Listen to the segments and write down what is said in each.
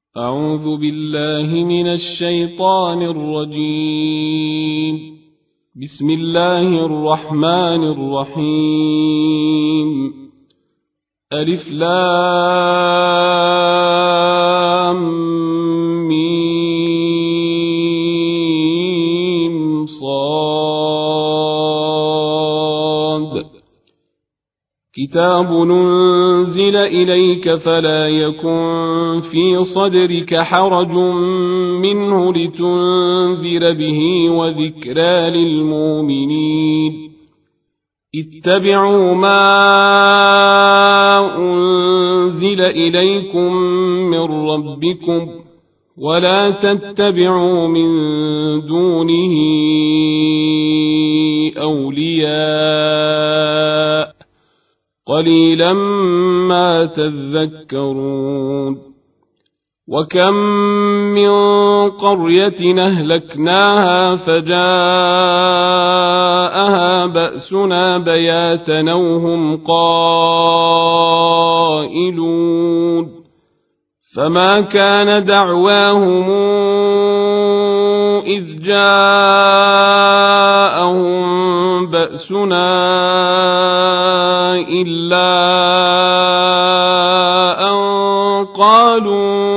أعوذ بالله من الشيطان الرجيم. بسم الله الرحمن الرحيم. ألف لام ميم صاد. كتاب ننزل إليك فلا يكن في صدرك حرج منه لتنذر به وذكرى للمؤمنين. اتبعوا ما أنزل إليكم من ربكم ولا تتبعوا من دونه أولياء قليلا ما تذكرون. وكم من قرية أهلكناها فجاءها بأسنا بياتا وهم قائلون. فما كان دعواهم إذ جاءهم بأسنا إلا أن قالوا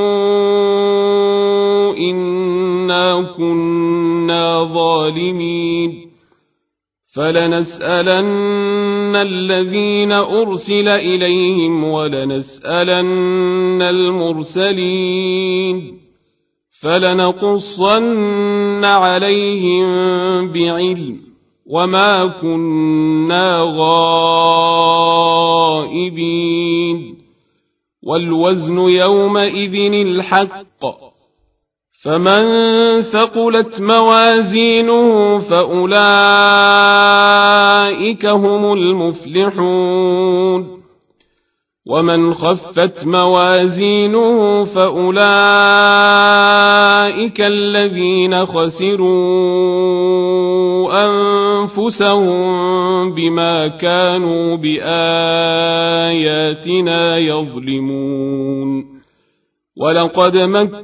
إنا كنا ظالمين. فلنسألن الذين أرسل إليهم ولنسألن المرسلين فلنقصن عليهم بعلم وما كنا غائبين. والوزن يومئذ الحق فمن ثقلت موازينه فأولئك هم المفلحون. ومن خفت موازينه فأولئك الذين خسروا أنفسهم بما كانوا بآياتنا يظلمون. ولقد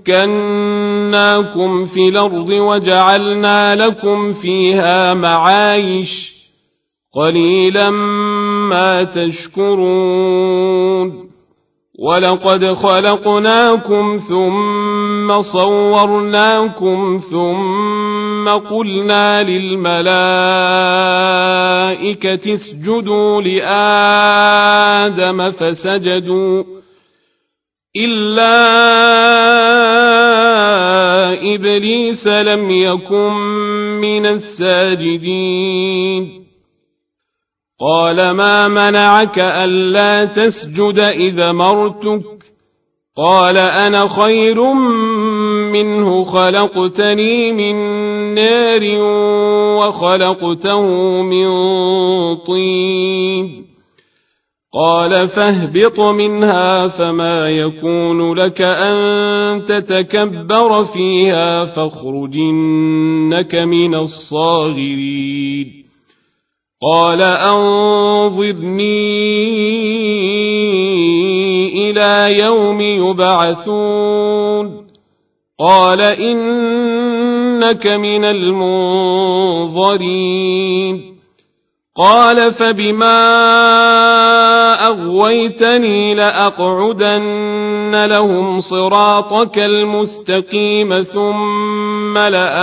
مكناكم في الأرض وجعلنا لكم فيها معايش قليلا ما تشكرون. ولقد خلقناكم ثم صورناكم ثم قلنا للملائكة اسجدوا لآدم فسجدوا إلا إبليس لم يكن من الساجدين. قال ما منعك ألا تسجد إذا مرتك؟ قال أنا خير منه خلقتني من نار وخلقته من طين. قال فاهبط منها فما يكون لك أن تتكبر فيها فاخرج إنك من الصاغرين. قال أنظرني إلى يوم يبعثون. قال إنك من المنظرين. قال فبما أغويتني لأقعدن لهم صراطك المستقيم ثم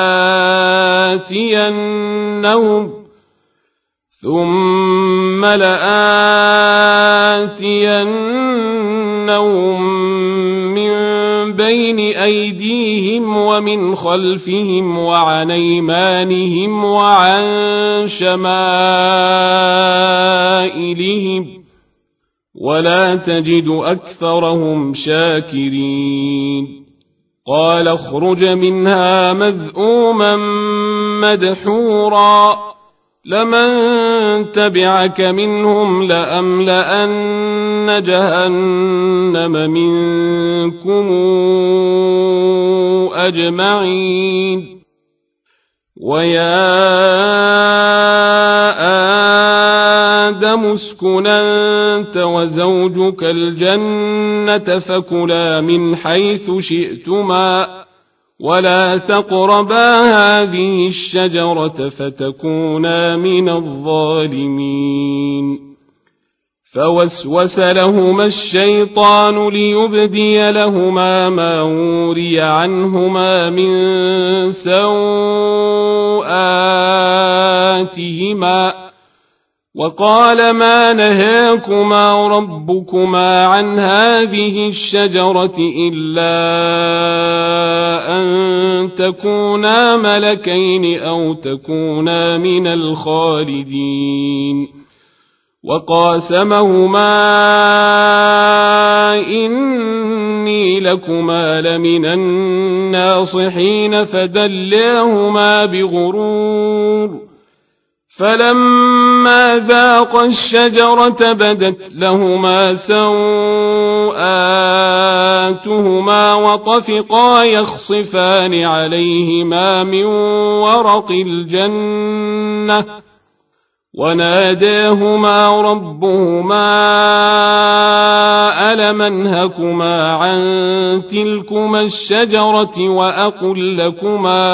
لآتينهم من بين أيديهم ومن خلفهم وعن أيمانهم وعن شمائلهم ولا تجد أكثرهم شاكرين. قال اخرج منها مذءوما مدحورا لمن تبعك منهم لأملأن جهنم منكم أجمعين. ويا آدم اسكن أنت وزوجك الجنة فكلا من حيث شئتما ولا تقربا هذه الشجرة فتكونا من الظالمين فوسوس لهما الشيطان ليبدي لهما ما وري عنهما من سوآتهما وقال ما نهاكما ربكما عن هذه الشجرة إلا أن تكونا ملكين أو تكونا من الخالدين وقاسمهما إني لكما لمن الناصحين فدلاهما بغرور فلما ذاقا الشجرة بدت لهما سوآتهما وطفقا يخصفان عليهما من ورق الجنة وناداهما ربهما ألم أنهكما عن تلكما الشجرة وأقل لكما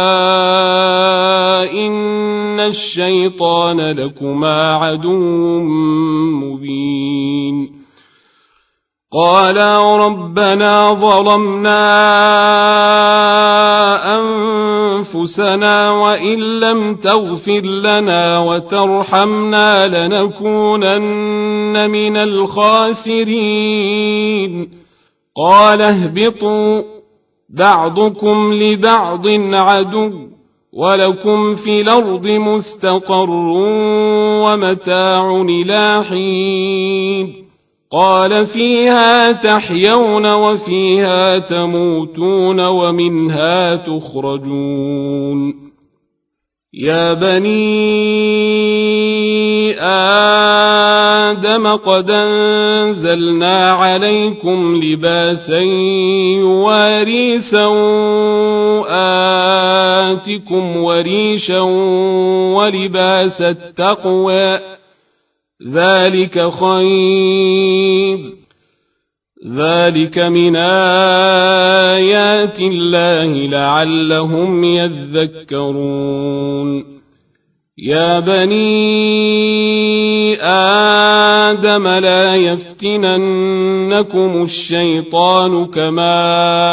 إن الشيطان لكما عدو مبين قالا ربنا ظلمنا أنفسنا وإن لم تغفر لنا وترحمنا لنكونن من الخاسرين قال اهبطوا بعضكم لبعض عدو ولكم في الأرض مستقر ومتاع إلى حين قال فيها تحيون وفيها تموتون ومنها تخرجون يا بني آدم قد أنزلنا عليكم لباسا يواري سوآتكم وريشا ولباس التقوى ذلك خير ذلك من آيات الله لعلهم يذكرون يا بني آدم لا يفتننكم الشيطان كما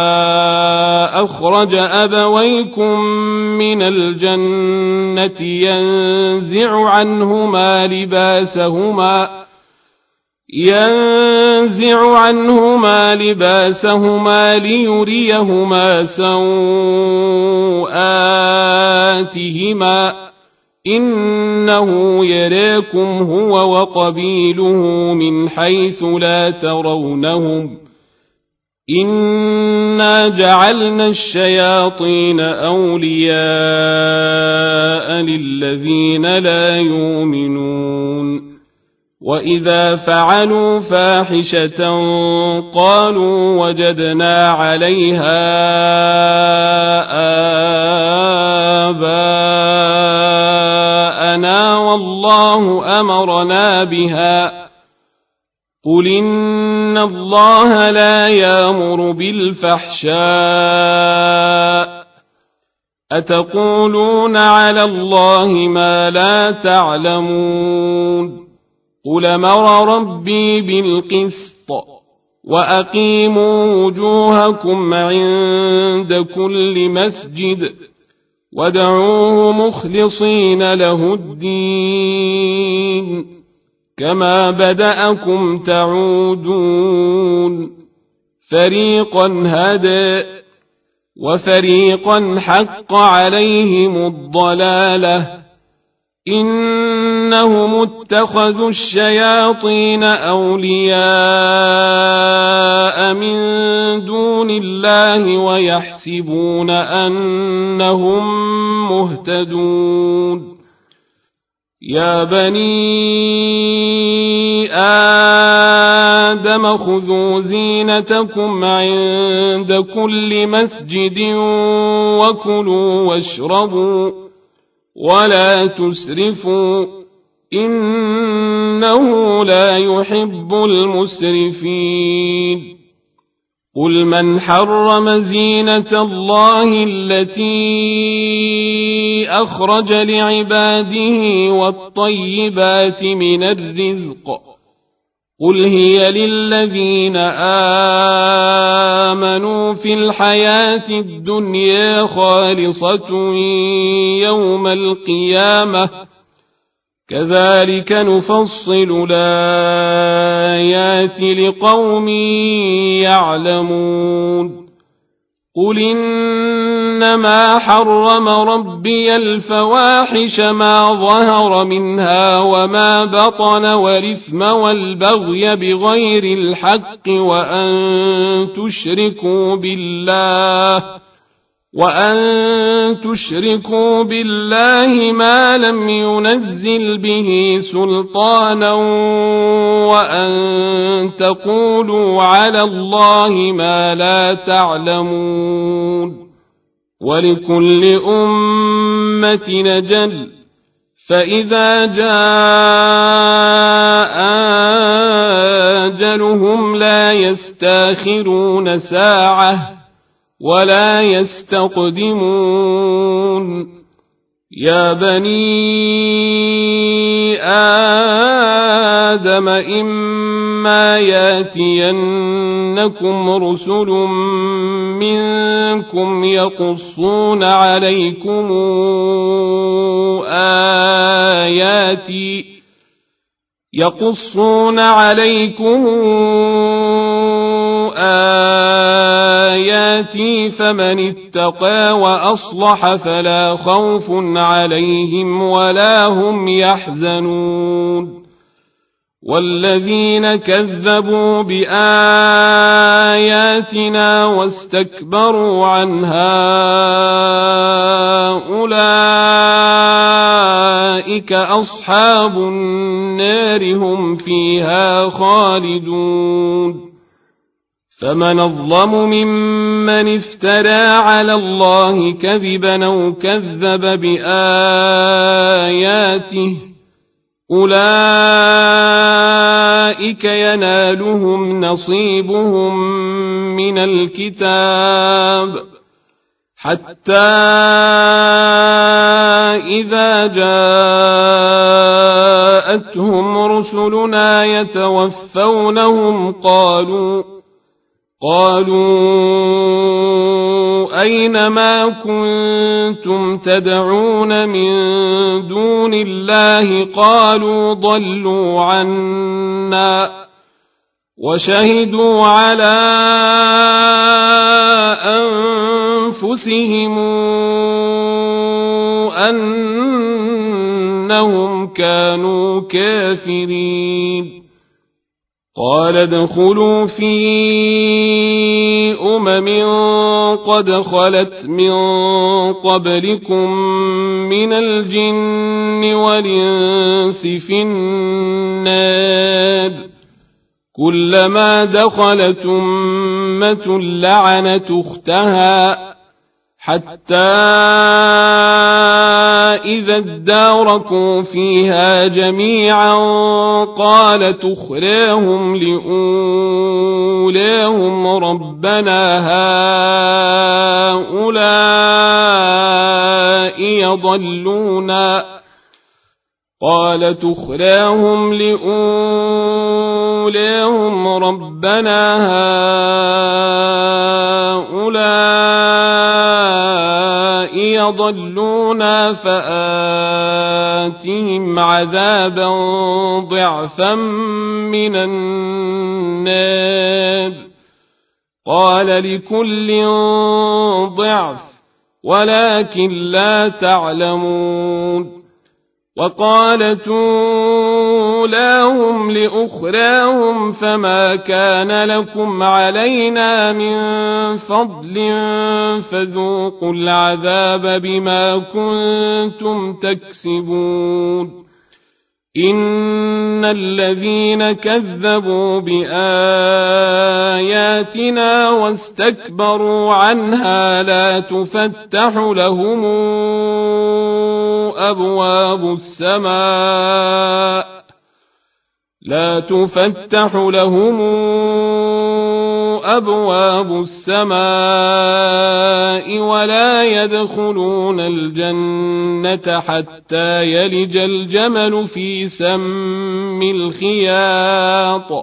أخرج أبويكم من الجنة ينزع عنهما لباسهما ليريهما سوآتهما إنه يراكم هو وقبيله من حيث لا ترونهم إنا جعلنا الشياطين أولياء للذين لا يؤمنون وإذا فعلوا فاحشة قالوا وجدنا عليها آباءنا والله أمرنا بها قل إن الله لا يأمر بالفحشاء أتقولون على الله ما لا تعلمون قل أمر ربي بالقسط وأقيموا وجوهكم عند كل مسجد وادعوه مخلصين له الدين كما بدأكم تعودون فريقا هدى وفريقا حق عليهم الضلالة إنهم اتخذوا الشياطين أولياء من دون الله ويحسبون أنهم مهتدون يا بني آدم خذوا زينتكم عند كل مسجد وكلوا واشربوا ولا تسرفوا إنه إنه لا يحب المسرفين قل من حرم زينة الله التي أخرج لعباده والطيبات من الرزق قل هي للذين آمنوا في الحياة الدنيا خالصة يوم القيامة كذلك نفصل الآيات لقوم يعلمون قل إنما حرم ربي الفواحش ما ظهر منها وما بطن والإثم والبغي بغير الحق وأن تشركوا بالله ما لم ينزل به سلطانا وأن تقولوا على الله ما لا تعلمون ولكل أمة نجل فإذا جاء أجلهم لا يستاخرون ساعة ولا يستقدمون يا بني آدم إما ياتينكم رسل منكم يقصون عليكم آياتي فمن اتقى وأصلح فلا خوف عليهم ولا هم يحزنون والذين كذبوا بآياتنا واستكبروا عنها أولئك أصحاب النار هم فيها خالدون فمن أظلم ممن افترى على الله كذبا أو كذب بآياته أولئك ينالهم نصيبهم من الكتاب حتى إذا جاءتهم رسلنا يتوفونهم قالوا أين ما كنتم تدعون من دون الله قالوا ضلوا عنا وشهدوا على أنفسهم أنهم كانوا كافرين قال ادخلوا في قد خلت من قبلكم من الجن والإنس في النار كلما دخلت أمة لعنت أختها حتى إذا اداركوا فيها جميعا قالت أخراهم لأولاهم ربنا هؤلاء يضلونا فآتهم عذابا ضعفا من النار قال لكل ضعف ولكن لا تعلمون وقالت أولاهم لأخراهم فما كان لكم علينا من فضل فذوقوا العذاب بما كنتم تكسبون إن الذين كذبوا بآياتنا واستكبروا عنها لا تفتح لهم أبواب السماء لا تفتح لهم أبواب السماء ولا يدخلون الجنة حتى يلج الجمل في سم الخياط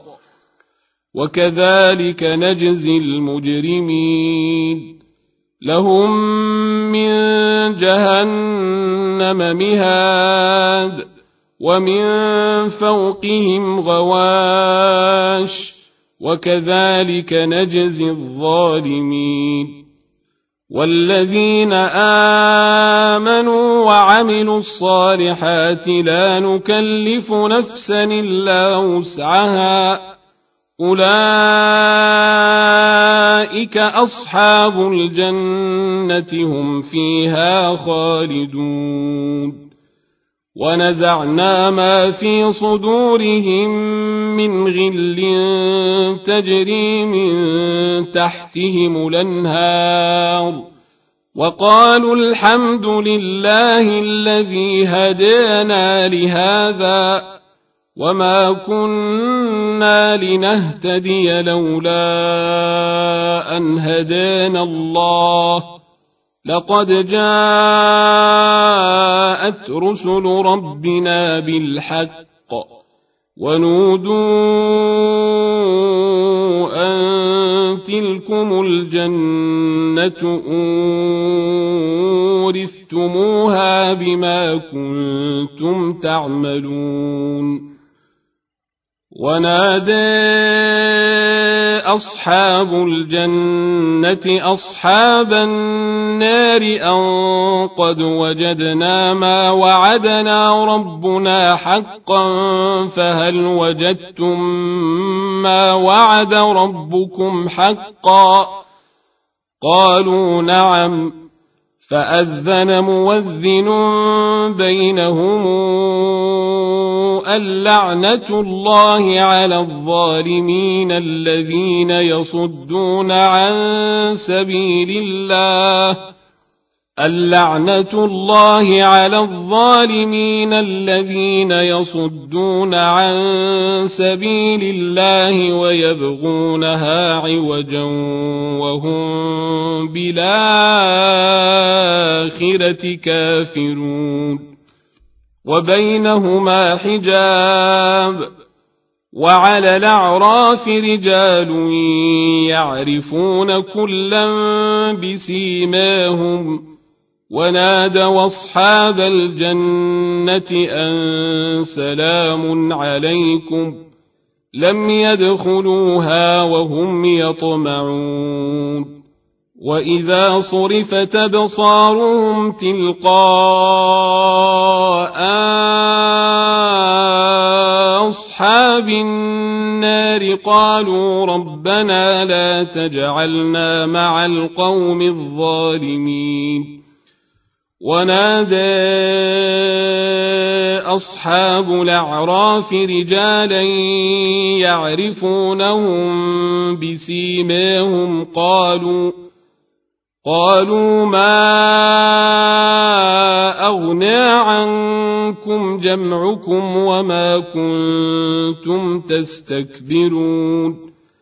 وكذلك نجزي المجرمين لهم من جهنم مهاد ومن فوقهم غواش وكذلك نجزي الظالمين والذين آمنوا وعملوا الصالحات لا نكلف نفسا إلا وسعها أولئك أصحاب الجنة هم فيها خالدون ونزعنا ما في صدورهم من غل تجري من تحتهم الأنهار وقالوا الحمد لله الذي هدانا لهذا وما كنا لنهتدي لولا أن هدانا الله لقد جاءت رسل ربنا بالحق ونودوا أن تلكم الجنة أورثتموها بما كنتم تعملون ونادى أصحاب الجنة أصحاب النار أن قد وجدنا ما وعدنا ربنا حقا فهل وجدتم ما وعد ربكم حقا قالوا نعم فأذن مؤذن بينهم اللعنة الله على الظالمين الذين يصدون عن سبيل الله اللعنة الله على الظالمين الذين يصدون عن سبيل الله ويبغونها عوجا وهم بالآخرة كافرون وبينهما حجاب وعلى الأعراف رجال يعرفون كلا بسيماهم ونادوا أصحاب الجنة أن سلام عليكم لم يدخلوها وهم يطمعون وإذا صرفت أبصارهم تلقاء أصحاب النار قالوا ربنا لا تجعلنا مع القوم الظالمين ونادى أصحاب الأعراف رجالا يعرفونهم بسيماهم قالوا ما أغنى عنكم جمعكم وما كنتم تستكبرون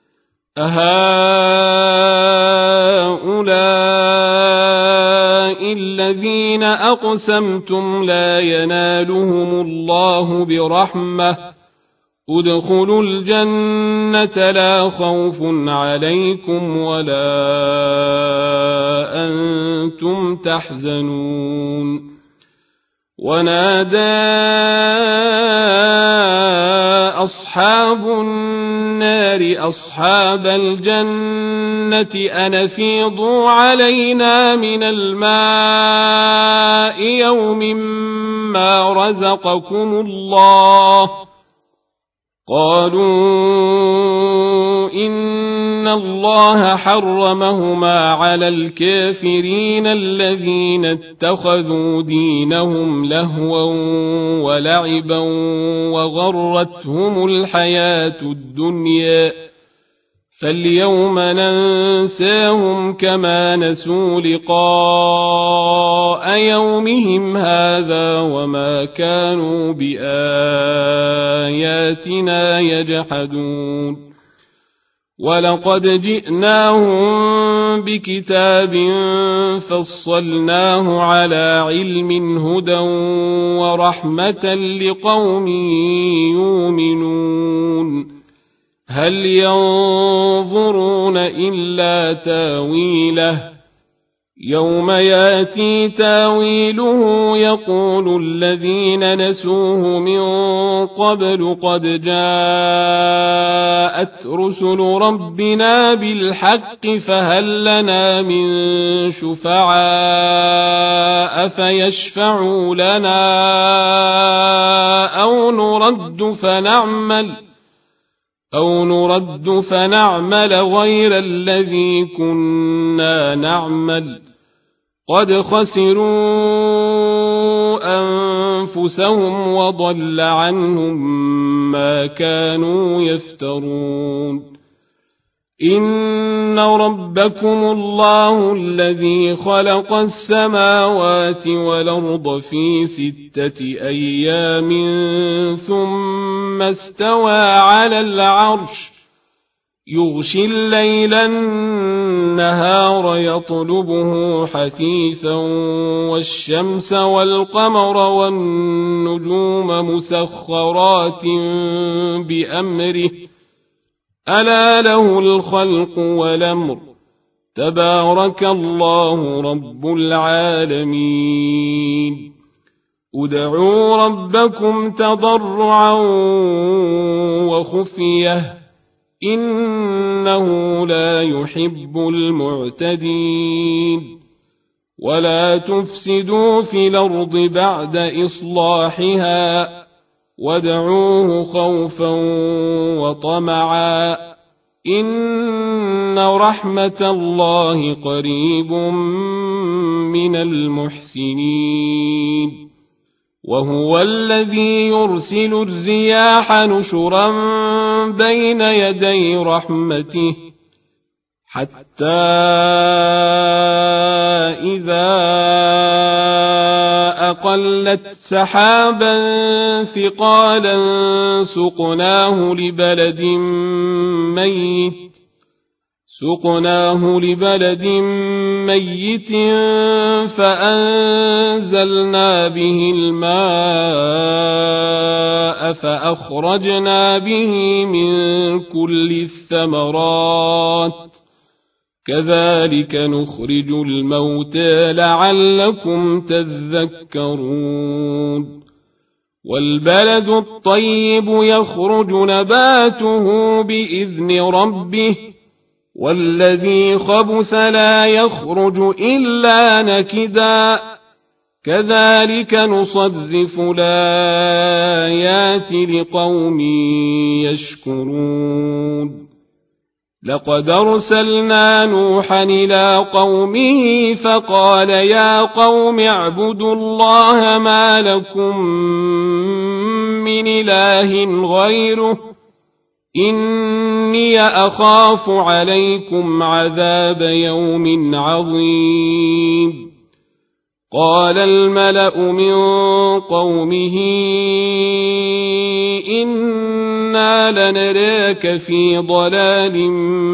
أهؤلاء الذين أقسمتم لا ينالهم الله برحمة ادخلوا الجنة لا خوف عليكم ولا أنتم تحزنون ونادى أصحاب النار أصحاب الجنة أن أفيضوا علينا من الماء يوم ما رزقكم الله قالوا إن الله حرمهما على الكافرين الذين اتخذوا دينهم لهوا ولعبا وغرتهم الحياة الدنيا فاليوم ننساهم كما نسوا لقاء يومهم هذا وما كانوا بآياتنا يجحدون ولقد جئناهم بكتاب فصلناه على علم هدى ورحمة لقوم يؤمنون هل ينظرون إلا تاويله يوم ياتي تاويله يقول الذين نسوه من قبل قد جاءت رسل ربنا بالحق فهل لنا من شفعاء فيشفعوا لنا أو نرد فنعمل غير الذي كنا نعمل قد خسروا أنفسهم وضل عنهم ما كانوا يفترون إن ربكم الله الذي خلق السماوات والأرض في 6 أيام ثم استوى على العرش يغشي الليل النهار يطلبه حثيثا والشمس والقمر والنجوم مسخرات بأمره ألا له الخلق والأمر تبارك الله رب العالمين ادعوا ربكم تضرعا وخفية إنه لا يحب المعتدين ولا تفسدوا في الأرض بعد إصلاحها وادعوه خوفا وطمعا إن رحمة الله قريب من المحسنين وهو الذي يرسل الرياح نشرا بين يدي رحمته حتى إذا أقلت سحابا ثقالا سقناه لبلد ميت فأنزلنا به الماء فأخرجنا به من كل الثمرات كذلك نخرج الموتى لعلكم تذكرون والبلد الطيب يخرج نباته بإذن ربه والذي خبث لا يخرج إلا نكدا كذلك نصرف الآيات لقوم يشكرون لقد أرسلنا نوحا إلى قومه فقال يا قوم اعبدوا الله ما لكم من إله غيره إني أخاف عليكم عذاب يوم عظيم قال الملأ من قومه إنا لنراك في ضلال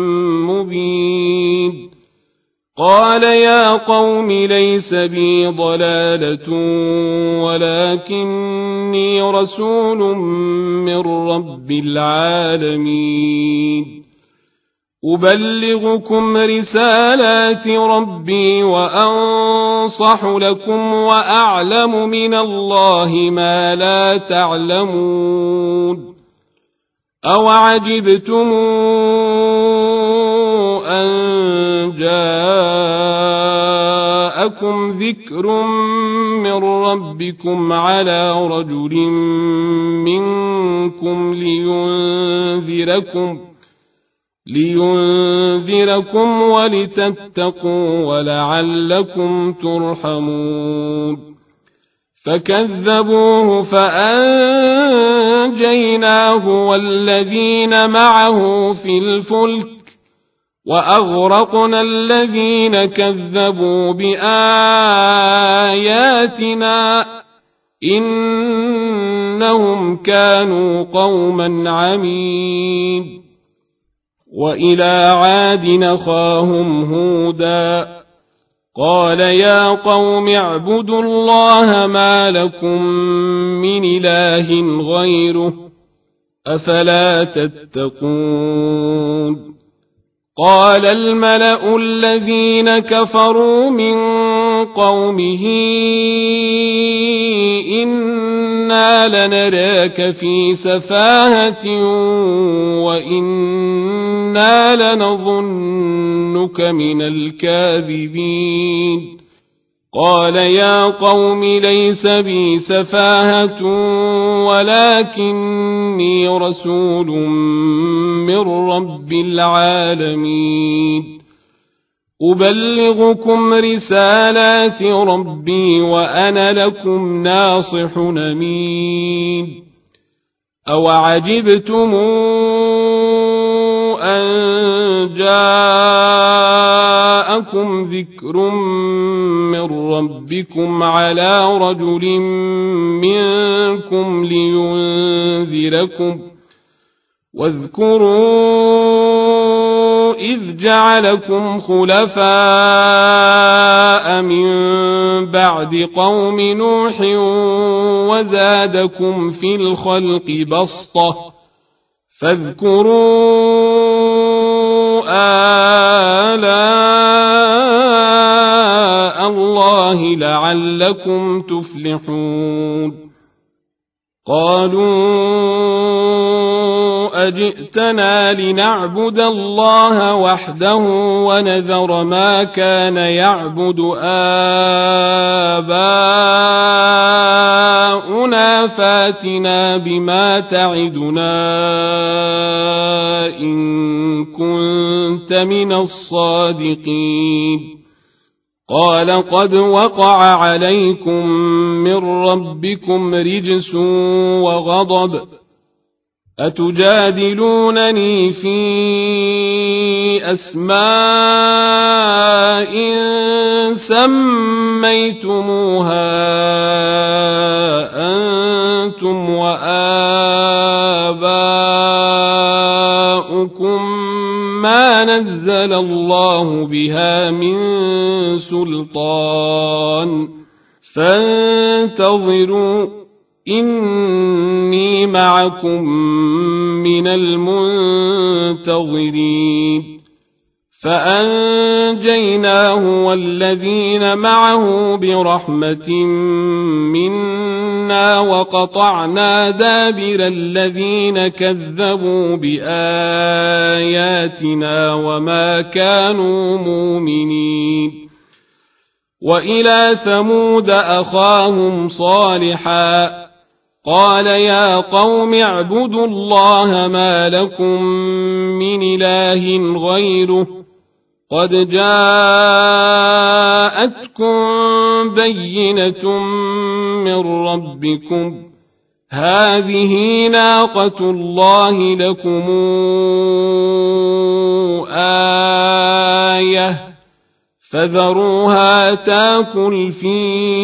مبين قال يا قوم ليس بي ضلالة ولكني رسول من رب العالمين أبلغكم رسالات ربي وأنصح لكم وأعلم من الله ما لا تعلمون أوعجبتم أن جاءكم ذكر من ربكم على رجل منكم لينذركم ولتتقوا ولعلكم ترحمون فكذبوه فأنجيناه والذين معه في الفلك وأغرقنا الذين كذبوا بآياتنا إنهم كانوا قوما عمين وإلى عاد أخاهم هودا قال يا قوم اعبدوا الله ما لكم من إله غيره أفلا تتقون قال الملأ الذين كفروا من قومه إنا لنراك في سفاهة وإنا لنظنك من الكاذبين قال يا قوم ليس بي سفاهة ولكني رسول من رب العالمين أبلغكم رسالات ربي وأنا لكم ناصح أمين أوعجبتم أن جاءكم ذكر من ربكم على رجل منكم لينذركم واذكروا إذ جعلكم خلفاء من بعد قوم نوح وزادكم في الخلق بسطة فاذكروا آلاء الله لعلكم تفلحون قالوا أجئتنا لنعبد الله وحده ونذر ما كان يعبد آباؤنا فاتنا بما تعدنا إن كنت من الصادقين قال قد وقع عليكم من ربكم رجس وغضب أتجادلونني في أسماء سميتموها أنتم وآباؤكم ما نزل الله بها من سلطان فانتظروا إني معكم من المنتظرين فأنجيناه والذين معه برحمة منا وقطعنا دابر الذين كذبوا بآياتنا وما كانوا مؤمنين وإلى ثمود أخاهم صالحا قال يا قوم اعبدوا الله ما لكم من إله غيره قد جاءتكم بينة من ربكم هذه ناقة الله لكم آية فذروها تاكل في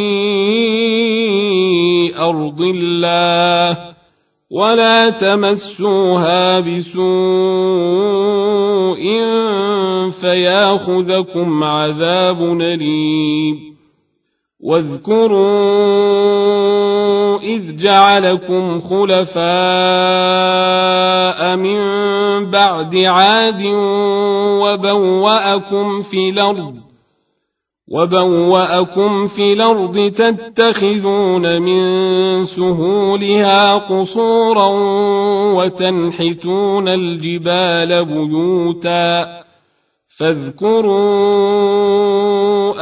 أرض الله ولا تمسوها بسوء فياخذكم عذاب أليم واذكروا إذ جعلكم خلفاء من بعد عاد وبوأكم في الأرض تتخذون من سهولها قصورا وتنحتون الجبال بيوتا فاذكروا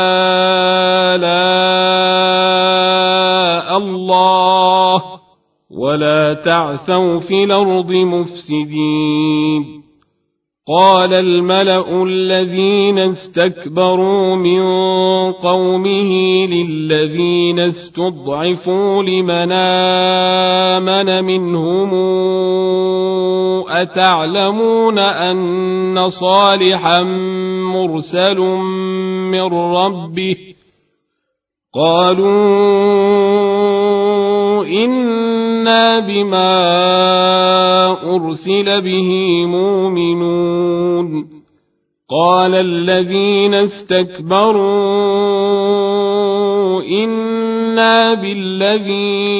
آلاء الله ولا تعثوا في الأرض مفسدين قال الملأ الذين استكبروا من قومه للذين استضعفوا لمن آمن منهم أتعلمون أن صالحا مرسل من ربه قالوا إنا بما أرسل به مؤمنون قال الذين استكبروا إنا بالذي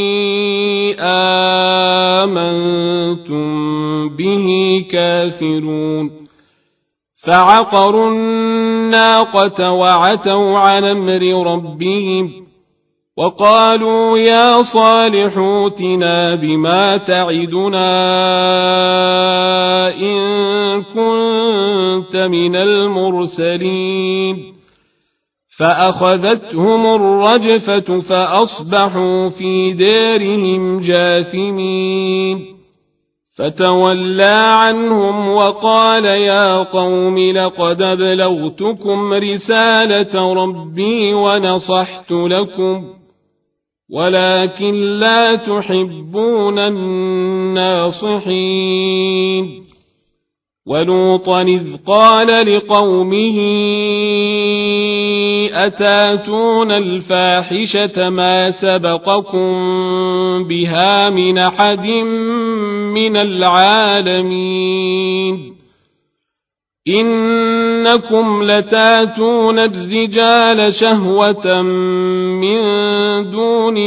آمنتم به كافرون فعقروا الناقة وعتوا عن أمر ربهم وقالوا يا صالح ائتنا بما تعدنا إن كنت من المرسلين فأخذتهم الرجفة فأصبحوا في دارهم جاثمين فتولى عنهم وقال يا قوم لقد أبلغتكم رسالة ربي ونصحت لكم ولكن لا تحبون الناصحين ولوطا إذ قال لقومه أتاتون الفاحشة ما سبقكم بها من أحد من العالمين إنكم لتاتون الرجال شهوة من دون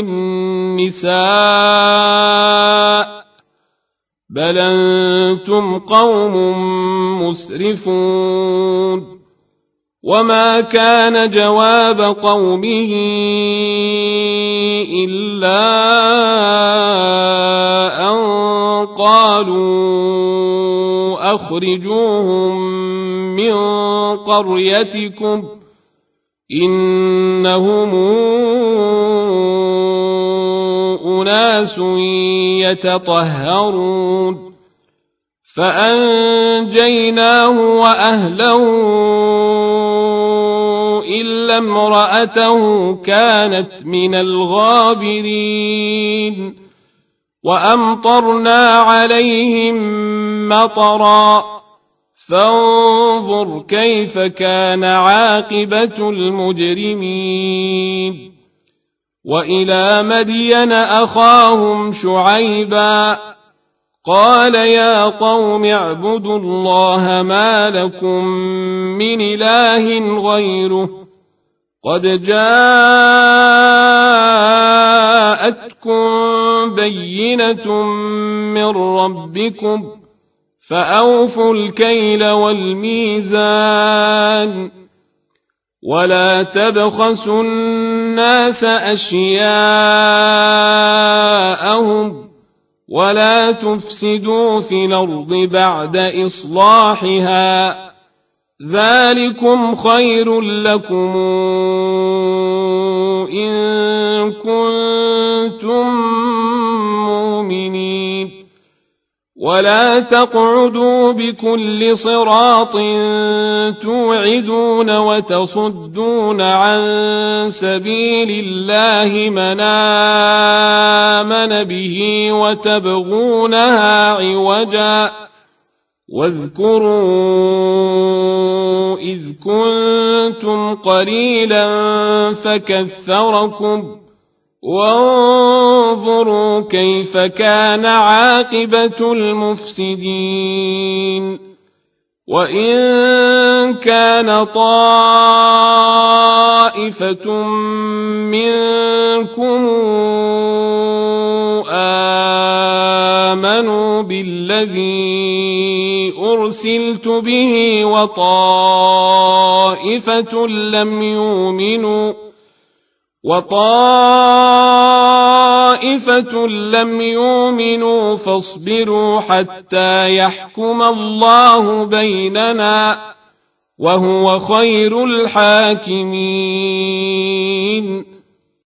النساء بل أنتم قوم مسرفون وما كان جواب قومه إلا أن قالوا أخرجوهم من قريتكم إنهم أناس يتطهرون فأنجيناه وأهله إلا امرأته كانت من الغابرين وأمطرنا عليهم مطرا فانظر كيف كان عاقبة المجرمين وإلى مدين أخاهم شعيبا قال يا قوم اعبدوا الله ما لكم من إله غيره قد جاءتكم بينة من ربكم فأوفوا الكيل والميزان ولا تبخسوا الناس أشياءهم ولا تفسدوا في الأرض بعد إصلاحها ذلكم خير لكم إن كنتم مؤمنين ولا تقعدوا بكل صراط توعدون وتصدون عن سبيل الله من آمن به وتبغونها عوجا واذكروا إذ كنتم قليلا فكثركم وانظروا كيف كان عاقبة المفسدين وإن كان طائفة منكم آمنوا بالذي أرسلت به وطائفة لم يؤمنوا فاصبروا حتى يحكم الله بيننا وهو خير الحاكمين